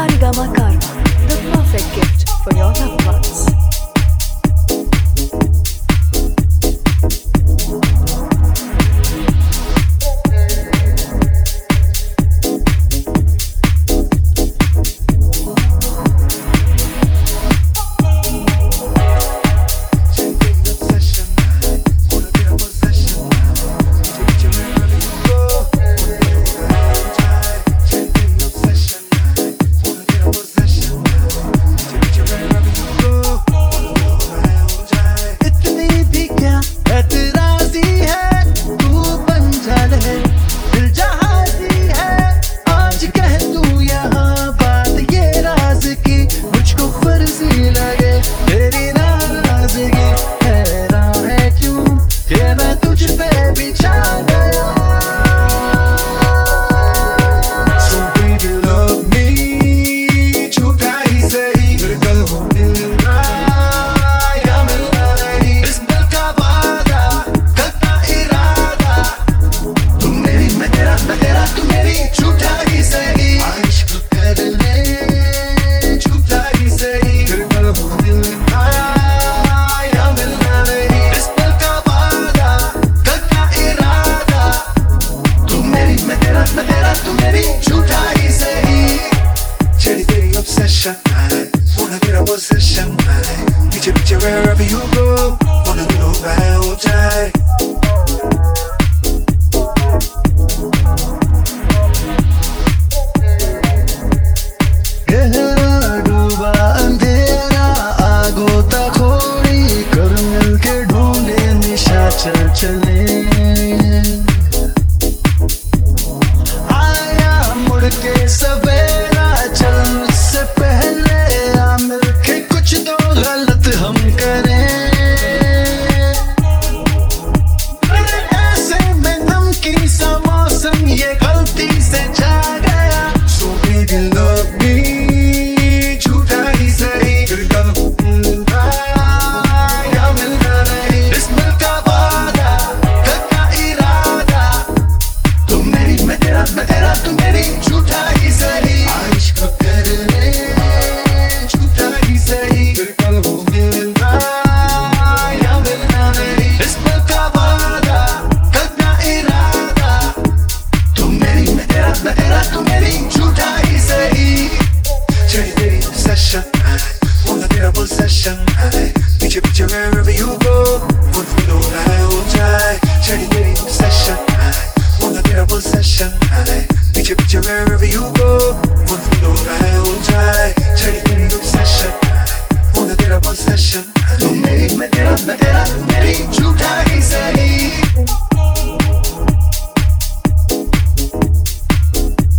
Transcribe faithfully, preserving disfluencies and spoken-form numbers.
Saregama Karma, the perfect gift for your loved ones. Wherever you go, wanna know मैं हो जाए. गहरा डूबा अंधेरा आगोता खोड़ी कर मिलके ढूंढे निशा चल चले. आया मुड़ के सवेरा चल उससे पहले आ मिलके कुछ तो गलत हम करें. ऐसे में नमकीन सा मौसम ये गलती से जा गया. So baby love me, झूठा ही सही. फिर कल मिलना या मिलना नहीं. इस मिल का वादा कल का इरादा. तुम मेरी मैं तेरा मैं तेरा तू मेरी. झूठा ही सही. इश्क करने झूठा ही सही. फिर कल मिलना या मिलना नहीं. इस मिल का वादा कल का इरादा. तुम मेरी मैं तेरा मैं तेरा तू मेरी. झूठा ही सही. चढ़ी तेरी obsession है, wanna तेरा possession है. पीछे पीछे wherever you go, wanna know मैं हो जाए. चढ़ी तेरी obsession है, wanna तेरा possession है. पीछे पीछे wherever you go, wanna know मैं हो जाए. चढ़ी तेरी obsession है, wanna तेरा possession है. तुम मेरी मैं तेरा मैं तेरा तू मेरी.